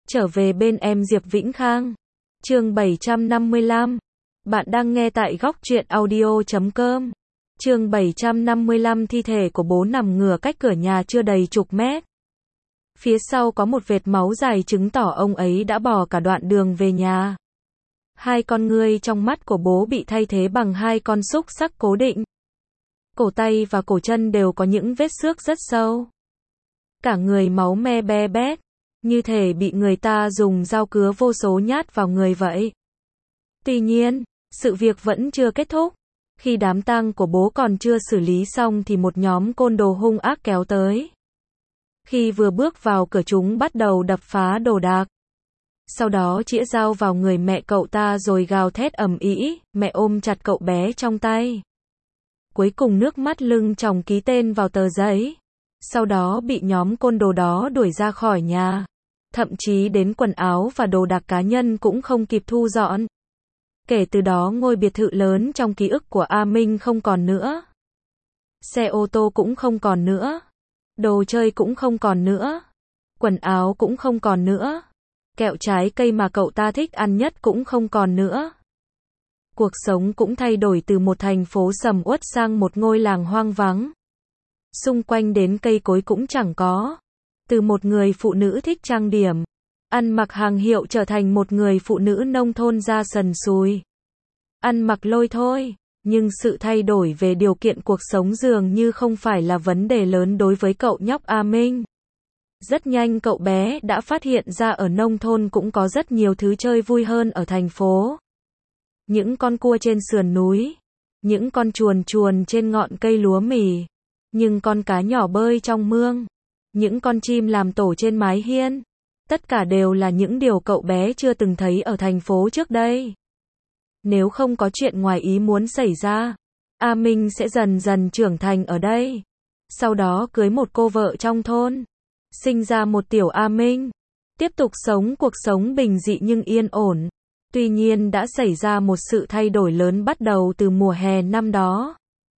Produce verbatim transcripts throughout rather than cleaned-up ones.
Trở về bên em Diệp Vĩnh Khang. Chương bảy trăm năm mươi lăm. Bạn đang nghe tại góc truyện audio chấm com. Chương bảy trăm năm mươi lăm. Thi thể của bố nằm ngửa cách cửa nhà chưa đầy chục mét. Phía sau có một vệt máu dài chứng tỏ ông ấy đã bò cả đoạn đường về nhà. Hai con ngươi trong mắt của bố bị thay thế bằng hai con xúc xắc cố định. Cổ tay và cổ chân đều có những vết xước rất sâu. Cả người máu me be bét, như thể bị người ta dùng dao cứa vô số nhát vào người vậy. Tuy nhiên, sự việc vẫn chưa kết thúc. Khi đám tang của bố còn chưa xử lý xong thì một nhóm côn đồ hung ác kéo tới. Khi vừa bước vào cửa chúng bắt đầu đập phá đồ đạc. Sau đó chĩa dao vào người mẹ cậu ta rồi gào thét ầm ĩ, mẹ ôm chặt cậu bé trong tay. Cuối cùng nước mắt lưng tròng ký tên vào tờ giấy. Sau đó bị nhóm côn đồ đó đuổi ra khỏi nhà. Thậm chí đến quần áo và đồ đạc cá nhân cũng không kịp thu dọn. Kể từ đó ngôi biệt thự lớn trong ký ức của A Minh không còn nữa. Xe ô tô cũng không còn nữa. Đồ chơi cũng không còn nữa. Quần áo cũng không còn nữa. Kẹo trái cây mà cậu ta thích ăn nhất cũng không còn nữa. Cuộc sống cũng thay đổi từ một thành phố sầm uất sang một ngôi làng hoang vắng. Xung quanh đến cây cối cũng chẳng có. Từ một người phụ nữ thích trang điểm, ăn mặc hàng hiệu trở thành một người phụ nữ nông thôn da sần sùi. Ăn mặc lôi thôi, nhưng sự thay đổi về điều kiện cuộc sống dường như không phải là vấn đề lớn đối với cậu nhóc A Minh. Rất nhanh cậu bé đã phát hiện ra ở nông thôn cũng có rất nhiều thứ chơi vui hơn ở thành phố. Những con cua trên sườn núi, những con chuồn chuồn trên ngọn cây lúa mì, những con cá nhỏ bơi trong mương, những con chim làm tổ trên mái hiên. Tất cả đều là những điều cậu bé chưa từng thấy ở thành phố trước đây. Nếu không có chuyện ngoài ý muốn xảy ra, A Minh sẽ dần dần trưởng thành ở đây. Sau đó cưới một cô vợ trong thôn, sinh ra một tiểu A Minh, tiếp tục sống cuộc sống bình dị nhưng yên ổn. Tuy nhiên đã xảy ra một sự thay đổi lớn bắt đầu từ mùa hè năm đó.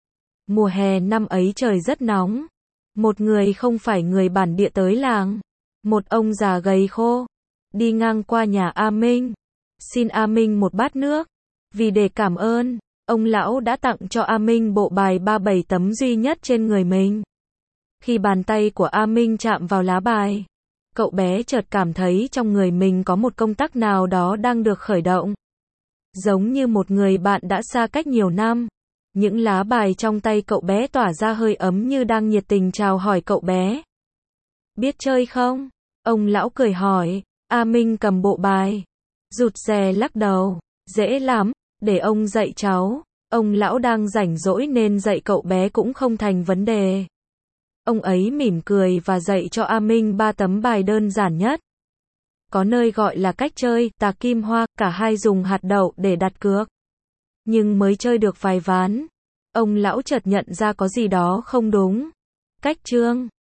Mùa hè năm ấy trời rất nóng. Một người không phải người bản địa tới làng. Một ông già gầy khô. Đi ngang qua nhà A Minh. Xin A Minh một bát nước. Vì để cảm ơn, ông lão đã tặng cho A Minh bộ bài ba bảy tấm duy nhất trên người mình. Khi bàn tay của A Minh chạm vào lá bài, cậu bé chợt cảm thấy trong người mình có một công tắc nào đó đang được khởi động. Giống như một người bạn đã xa cách nhiều năm. Những lá bài trong tay cậu bé tỏa ra hơi ấm như đang nhiệt tình chào hỏi cậu bé. Biết chơi không? Ông lão cười hỏi. A Minh cầm bộ bài, rụt rè lắc đầu. Dễ lắm, để ông dạy cháu. Ông lão đang rảnh rỗi nên dạy cậu bé cũng không thành vấn đề. Ông ấy mỉm cười và dạy cho A Minh ba tấm bài đơn giản nhất. Có nơi gọi là cách chơi, tà kim hoa, cả hai dùng hạt đậu để đặt cược. Nhưng mới chơi được vài ván, ông lão chợt nhận ra có gì đó không đúng. Cách chương